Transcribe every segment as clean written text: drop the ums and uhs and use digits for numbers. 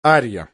Арья.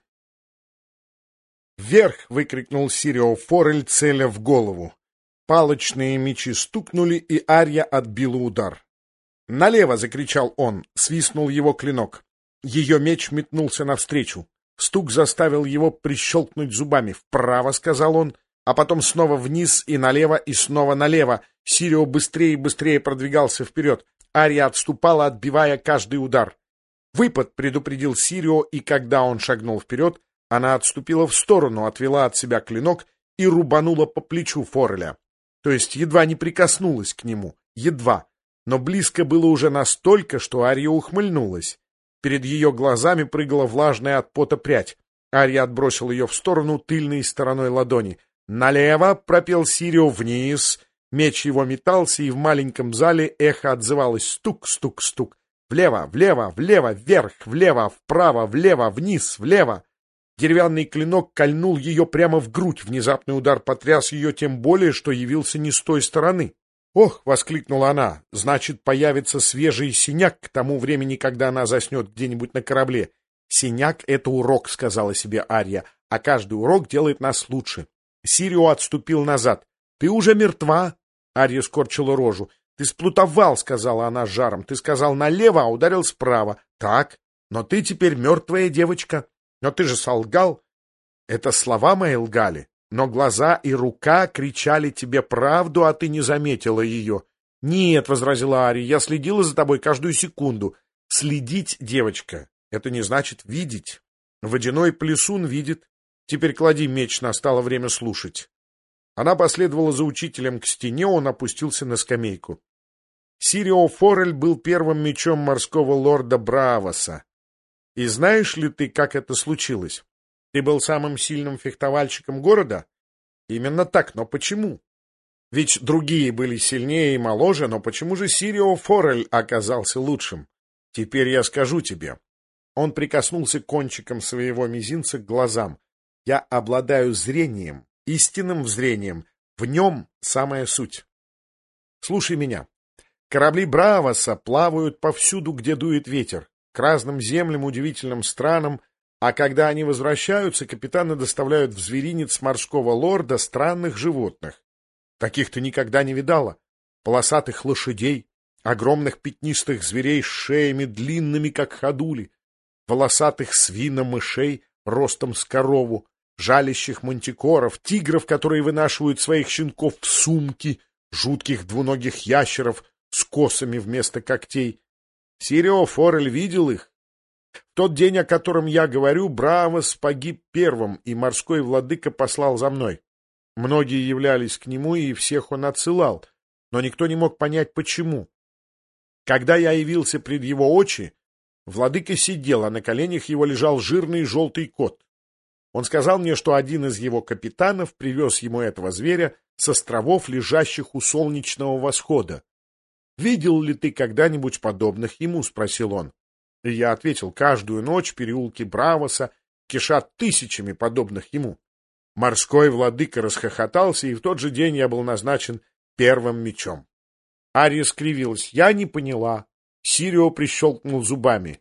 «Вверх!» — выкрикнул Сирио Форель, целя в голову. Палочные мечи стукнули, и Арья отбила удар. «Налево!» — закричал он, свистнул его клинок. Ее меч метнулся навстречу. Стук заставил его прищелкнуть зубами. «Вправо!» — сказал он, а потом снова вниз и налево, и снова налево. Сирио быстрее и быстрее продвигался вперед. Арья отступала, отбивая каждый удар. «Выпад!» — предупредил Сирио, и когда он шагнул вперед, она отступила в сторону, отвела от себя клинок и рубанула по плечу Фореля. То есть едва не прикоснулась к нему. Едва. Но близко было уже настолько, что Арья ухмыльнулась. Перед ее глазами прыгала влажная от пота прядь. Арья отбросил ее в сторону тыльной стороной ладони. «Налево!» — пропел Сирио. «Вниз!» Меч его метался, и в маленьком зале эхо отзывалось: стук, стук, стук. «Влево, влево, влево, вверх, влево, вправо, влево, вниз, влево!» Деревянный клинок кольнул ее прямо в грудь. Внезапный удар потряс ее тем более, что явился не с той стороны. «Ох!» — воскликнула она. «Значит, появится свежий синяк к тому времени, когда она заснет где-нибудь на корабле». «Синяк — это урок», — сказала себе Арья, «а каждый урок делает нас лучше». Сирио отступил назад. «Ты уже мертва?» Арья скорчила рожу. «Ты сплутовал», — сказала она с жаром. «Ты сказал налево, а ударил справа». «Так, но ты теперь мертвая девочка». «Но ты же солгал». «Это слова мои лгали, но глаза и рука кричали тебе правду, а ты не заметила ее». «Нет», — возразила Арья, — «я следила за тобой каждую секунду». «Следить, девочка, это не значит видеть. Водяной плесун видит. Теперь клади меч, настало время слушать». Она последовала за учителем к стене, он опустился на скамейку. Сирио Форель был первым мечом морского лорда Браавоса. И знаешь ли ты, как это случилось? Ты был самым сильным фехтовальщиком города? Именно так, но почему? Ведь другие были сильнее и моложе, но почему же Сирио Форель оказался лучшим? Теперь я скажу тебе. Он прикоснулся кончиком своего мизинца к глазам. Я обладаю зрением, истинным зрением. В нем самая суть. Слушай меня. Корабли Браавоса плавают повсюду, где дует ветер, к разным землям, удивительным странам, а когда они возвращаются, капитаны доставляют в зверинец морского лорда странных животных. Таких ты никогда не видала. Полосатых лошадей, огромных пятнистых зверей с шеями длинными, как ходули, волосатых свиномышей ростом с корову, жалящих мантикоров, тигров, которые вынашивают своих щенков в сумки, жутких двуногих ящеров с косами вместо когтей. Сирио Форель видел их. В тот день, о котором я говорю, Браавос погиб первым, и морской владыка послал за мной. Многие являлись к нему, и всех он отсылал, но никто не мог понять, почему. Когда я явился пред его очи, владыка сидел, а на коленях его лежал жирный желтый кот. Он сказал мне, что один из его капитанов привез ему этого зверя с островов, лежащих у солнечного восхода. «Видел ли ты когда-нибудь подобных ему?» — спросил он. И я ответил: каждую ночь переулки Браавоса кишат тысячами подобных ему. Морской владыка расхохотался, и в тот же день я был назначен первым мечом. Арья скривилась. Я не поняла. Сирио прищелкнул зубами.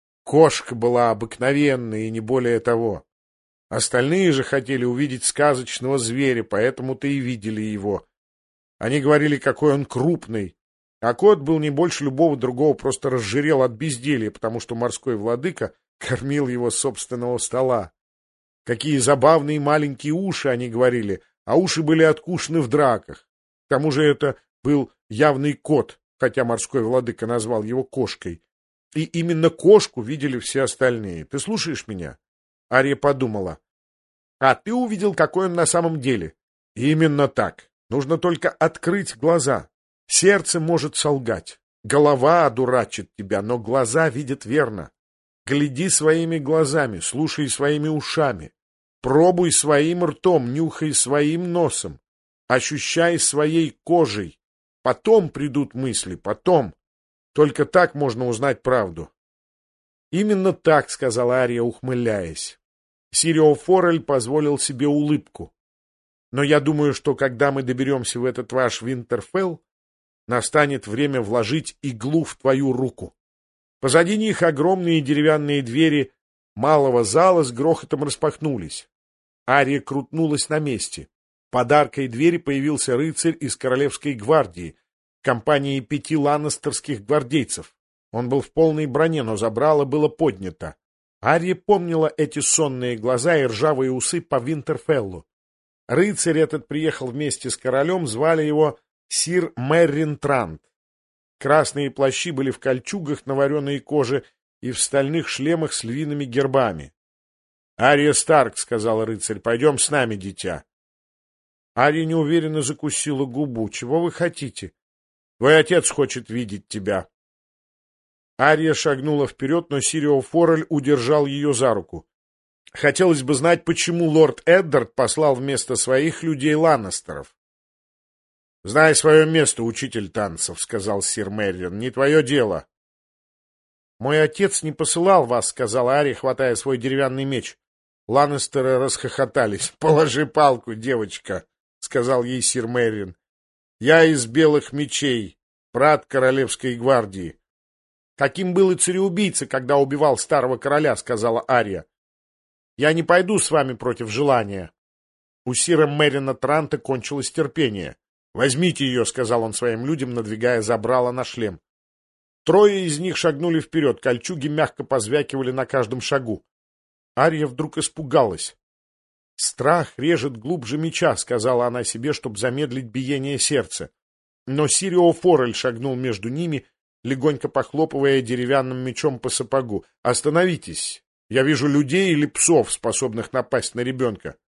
Кошка была обыкновенная, и не более того. Остальные же хотели увидеть сказочного зверя, поэтому-то и видели его. Они говорили, какой он крупный. А кот был не больше любого другого, просто разжирел от безделья, потому что морской владыка кормил его с собственного стола. Какие забавные маленькие уши, они говорили, а уши были откушены в драках. К тому же это был явный кот, хотя морской владыка назвал его кошкой. И именно кошку видели все остальные. Ты слушаешь меня? Арья подумала. А ты увидел, какой он на самом деле? Именно так. Нужно только открыть глаза. Сердце может солгать, голова одурачит тебя, но глаза видят верно. Гляди своими глазами, слушай своими ушами, пробуй своим ртом, нюхай своим носом, ощущай своей кожей. Потом придут мысли, потом. Только так можно узнать правду. Именно так, сказала Арья, ухмыляясь. Сирио Форель позволил себе улыбку. Но я думаю, что когда мы доберемся в этот ваш Винтерфелл, настанет время вложить иглу в твою руку. Позади них огромные деревянные двери малого зала с грохотом распахнулись. Ария крутнулась на месте. Под аркой двери появился рыцарь из Королевской гвардии, компании 5 ланнистерских гвардейцев. Он был в полной броне, но забрало было поднято. Ария помнила эти сонные глаза и ржавые усы по Винтерфеллу. Рыцарь этот приехал вместе с королем, звали его сир Меррин Трант. Красные плащи были в кольчугах на вареной коже и в стальных шлемах с львиными гербами. — Ария Старк, — сказал рыцарь, — пойдем с нами, дитя. Ария неуверенно закусила губу. — Чего вы хотите? — Твой отец хочет видеть тебя. Ария шагнула вперед, но Сирио Форель удержал ее за руку. Хотелось бы знать, почему лорд Эддард послал вместо своих людей Ланнистеров. — Знай свое место, учитель танцев, — сказал сир Меррин, — не твое дело. — Мой отец не посылал вас, — сказала Ария, хватая свой деревянный меч. Ланнистеры расхохотались. — Положи палку, девочка, — сказал ей сир Меррин. — Я из белых мечей, брат Королевской гвардии. — Каким был и цареубийца, когда убивал старого короля, — сказала Ария. — Я не пойду с вами против желания. У сира Меррина Транта кончилось терпение. — Возьмите ее, — сказал он своим людям, надвигая забрало на шлем. Трое из них шагнули вперед, кольчуги мягко позвякивали на каждом шагу. Ария вдруг испугалась. «Страх режет глубже меча», — сказала она себе, чтобы замедлить биение сердца. Но Сирио Форель шагнул между ними, легонько похлопывая деревянным мечом по сапогу. «Остановитесь! Я вижу людей или псов, способных напасть на ребенка».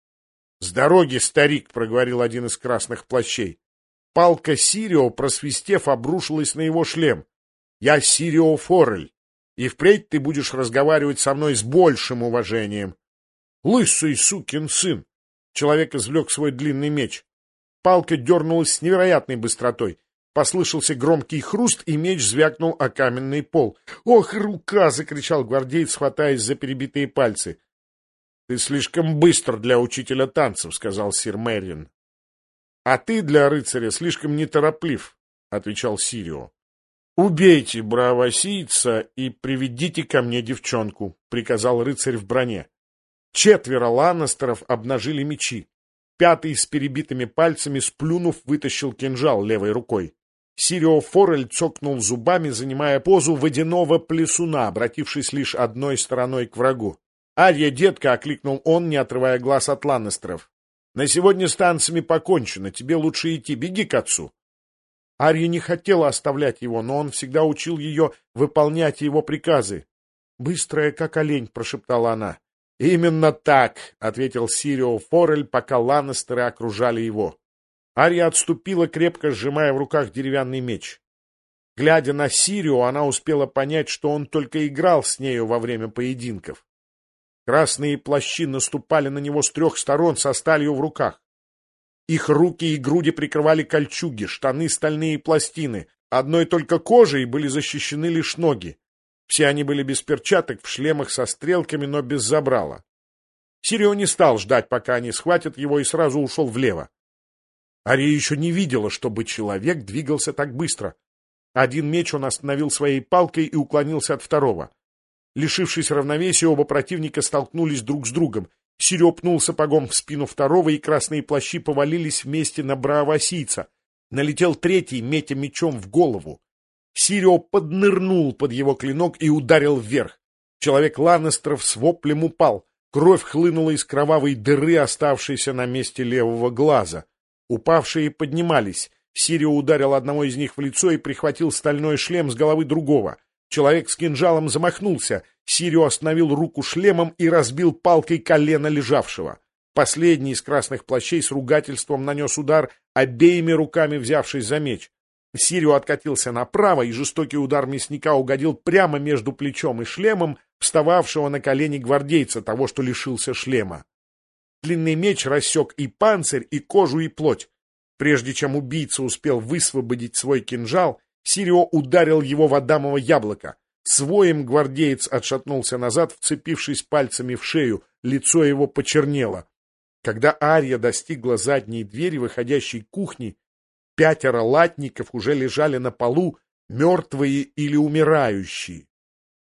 «С дороги, старик!» — проговорил один из красных плащей. Палка Сирио, просвистев, обрушилась на его шлем. «Я Сирио Форель, и впредь ты будешь разговаривать со мной с большим уважением». «Лысый сукин сын!» Человек извлек свой длинный меч. Палка дернулась с невероятной быстротой. Послышался громкий хруст, и меч звякнул о каменный пол. «Ох, рука!» — закричал гвардеец, хватаясь за перебитые пальцы. «Ты слишком быстр для учителя танцев», — сказал сир Меррин. «А ты для рыцаря слишком нетороплив», — отвечал Сирио. «Убейте бравосийца и приведите ко мне девчонку», — приказал рыцарь в броне. 4 ланнистеров обнажили мечи. 5-й с перебитыми пальцами, сплюнув, вытащил кинжал левой рукой. Сирио Форель цокнул зубами, занимая позу водяного плесуна, обратившись лишь одной стороной к врагу. «Ария, детка!» — окликнул он, не отрывая глаз от ланнистеров. «На сегодня с танцами покончено, тебе лучше идти, беги к отцу». Ария не хотела оставлять его, но он всегда учил ее выполнять его приказы. «Быстрая, как олень», — прошептала она. «Именно так», — ответил Сирио Форель, пока ланнистеры окружали его. Ария отступила, крепко сжимая в руках деревянный меч. Глядя на Сирио, она успела понять, что он только играл с нею во время поединков. Красные плащи наступали на него с 3 сторон со сталью в руках. Их руки и груди прикрывали кольчуги, штаны — стальные пластины. Одной только кожей были защищены лишь ноги. Все они были без перчаток, в шлемах со стрелками, но без забрала. Сирио не стал ждать, пока они схватят его, и сразу ушел влево. Ария еще не видела, чтобы человек двигался так быстро. Один меч он остановил своей палкой и уклонился от второго. Лишившись равновесия, оба противника столкнулись друг с другом. Сирио пнул сапогом в спину второго, и красные плащи повалились вместе на браавосийца. Налетел третий, метя мечом в голову. Сирио поднырнул под его клинок и ударил вверх. Человек ланнистеров с воплем упал. Кровь хлынула из кровавой дыры, оставшейся на месте левого глаза. Упавшие поднимались. Сирио ударил одного из них в лицо и прихватил стальной шлем с головы другого. Человек с кинжалом замахнулся. Сирио остановил руку шлемом и разбил палкой колено лежавшего. Последний из красных плащей с ругательством нанес удар, обеими руками взявшись за меч. Сирио откатился направо, и жестокий удар мясника угодил прямо между плечом и шлемом встававшего на колени гвардейца, того, что лишился шлема. Длинный меч рассек и панцирь, и кожу, и плоть. Прежде чем убийца успел высвободить свой кинжал, Сирио ударил его в адамово яблоко. С воем гвардеец отшатнулся назад, вцепившись пальцами в шею, лицо его почернело. Когда Ария достигла задней двери выходящей кухни, 5 латников уже лежали на полу, мертвые или умирающие.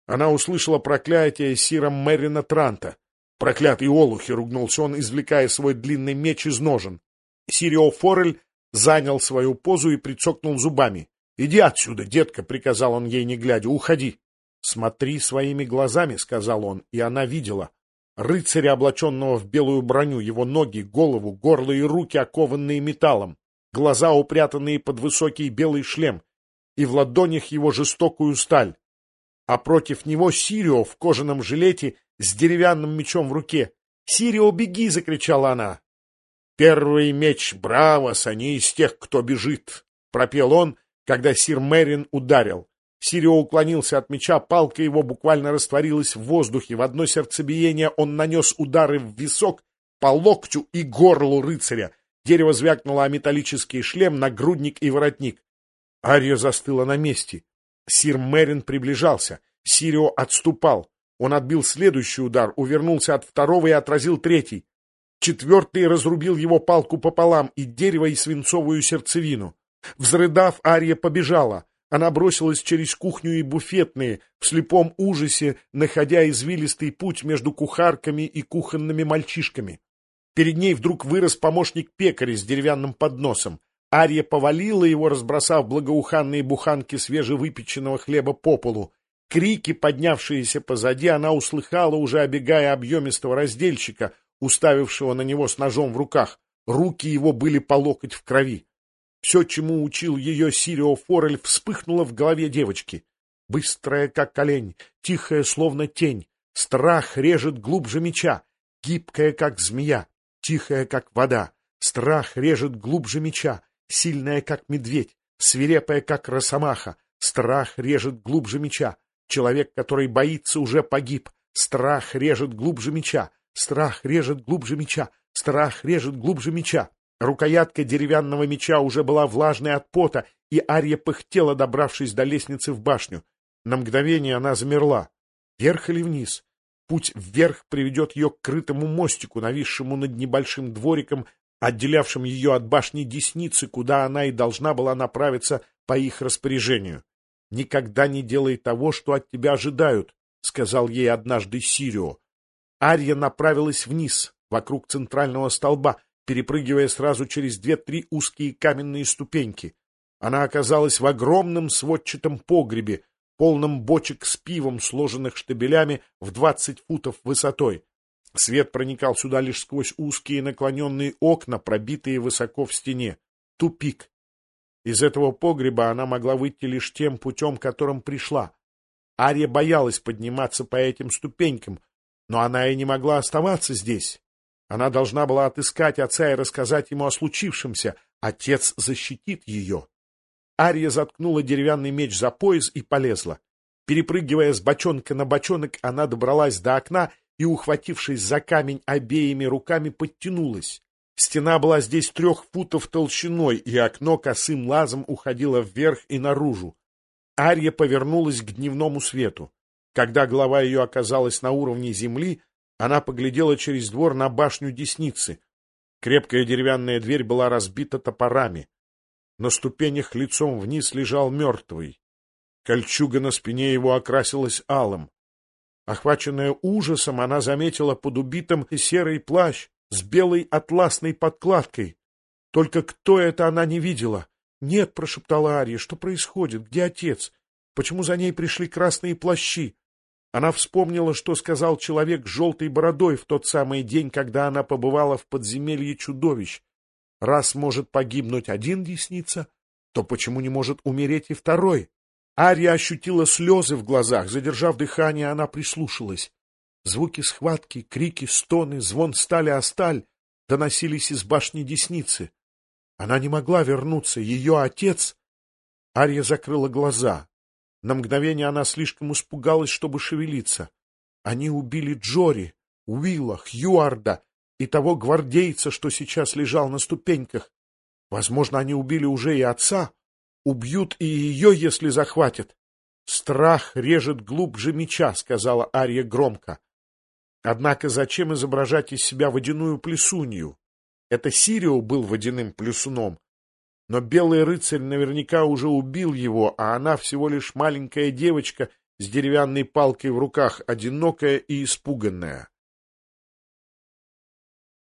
Она услышала проклятие сира Меррина Транта. «Проклятый олухи!» — ругнулся он, извлекая свой длинный меч из ножен. Сирио Форель занял свою позу и прицокнул зубами. «Иди отсюда, детка!» — приказал он ей, не глядя. «Уходи!» «Смотри своими глазами!» — сказал он, и она видела. Рыцаря, облаченного в белую броню, его ноги, голову, горло и руки, окованные металлом, глаза, упрятанные под высокий белый шлем, и в ладонях его жестокую сталь. А против него Сирио в кожаном жилете с деревянным мечом в руке. «Сирио, беги!» — закричала она. «Первый меч Бравос, они из тех, кто бежит!» — пропел он, когда сир Меррин ударил. Сирио уклонился от меча, палка его буквально растворилась в воздухе. В одно сердцебиение он нанес удары в висок, по локтю и горлу рыцаря. Дерево звякнуло о металлический шлем, нагрудник и воротник. Ария застыла на месте. Сир Меррин приближался. Сирио отступал. Он отбил следующий удар, увернулся от второго и отразил третий. Четвертый разрубил его палку пополам, и дерево, и свинцовую сердцевину. Взрыдав, Ария побежала. Она бросилась через кухню и буфетные, в слепом ужасе, находя извилистый путь между кухарками и кухонными мальчишками. Перед ней вдруг вырос помощник пекаря с деревянным подносом. Ария повалила его, разбросав благоуханные буханки свежевыпеченного хлеба по полу. Крики, поднявшиеся позади, она услыхала, уже обегая объемистого раздельщика, уставившего на него с ножом в руках. Руки его были по локоть в крови. Все, чему учил ее Сирио Форель, вспыхнуло в голове девочки. Быстрая, как олень, тихая, словно тень. Страх режет глубже меча. Гибкая, как змея, тихая, как вода. Страх режет глубже меча. Сильная, как медведь, свирепая, как росомаха. Страх режет глубже меча. Человек, который боится, уже погиб. Страх режет глубже меча. Страх режет глубже меча. Страх режет глубже меча. Рукоятка деревянного меча уже была влажной от пота, и Ария пыхтела, добравшись до лестницы в башню. На мгновение она замерла. Вверх или вниз? Путь вверх приведет ее к крытому мостику, нависшему над небольшим двориком, отделявшим ее от башни Десницы, куда она и должна была направиться по их распоряжению. «Никогда не делай того, что от тебя ожидают», — сказал ей однажды Сирио. Ария направилась вниз, вокруг центрального столба, перепрыгивая сразу через 2-3 узкие каменные ступеньки. Она оказалась в огромном сводчатом погребе, полном бочек с пивом, сложенных штабелями в 20 футов высотой. Свет проникал сюда лишь сквозь узкие наклоненные окна, пробитые высоко в стене. Тупик. Из этого погреба она могла выйти лишь тем путем, которым пришла. Ария боялась подниматься по этим ступенькам, но она и не могла оставаться здесь. Она должна была отыскать отца и рассказать ему о случившемся. Отец защитит ее. Ария заткнула деревянный меч за пояс и полезла. Перепрыгивая с бочонка на бочонок, она добралась до окна и, ухватившись за камень обеими руками, подтянулась. Стена была здесь 3 футов толщиной, и окно косым лазом уходило вверх и наружу. Ария повернулась к дневному свету. Когда голова ее оказалась на уровне земли, она поглядела через двор на башню Десницы. Крепкая деревянная дверь была разбита топорами. На ступенях лицом вниз лежал мертвый. Кольчуга на спине его окрасилась алым. Охваченная ужасом, она заметила под убитым серый плащ с белой атласной подкладкой. Только кто это, она не видела. «Нет», — прошептала Ария, — «что происходит? Где отец? Почему за ней пришли красные плащи?» Она вспомнила, что сказал человек с желтой бородой в тот самый день, когда она побывала в подземелье чудовищ. Раз может погибнуть один Десница, то почему не может умереть и второй? Ария ощутила слезы в глазах. Задержав дыхание, она прислушалась. Звуки схватки, крики, стоны, звон стали о сталь доносились из башни Десницы. Она не могла вернуться. Ее отец... Ария закрыла глаза. На мгновение она слишком испугалась, чтобы шевелиться. Они убили Джори, Уилла, Хьюарда и того гвардейца, что сейчас лежал на ступеньках. Возможно, они убили уже и отца. Убьют и ее, если захватят. «Страх режет глубже меча», — сказала Ария громко. Однако зачем изображать из себя водяную плесунью? Это Сирио был водяным плюсуном. Но белый рыцарь наверняка уже убил его, а она всего лишь маленькая девочка с деревянной палкой в руках, одинокая и испуганная.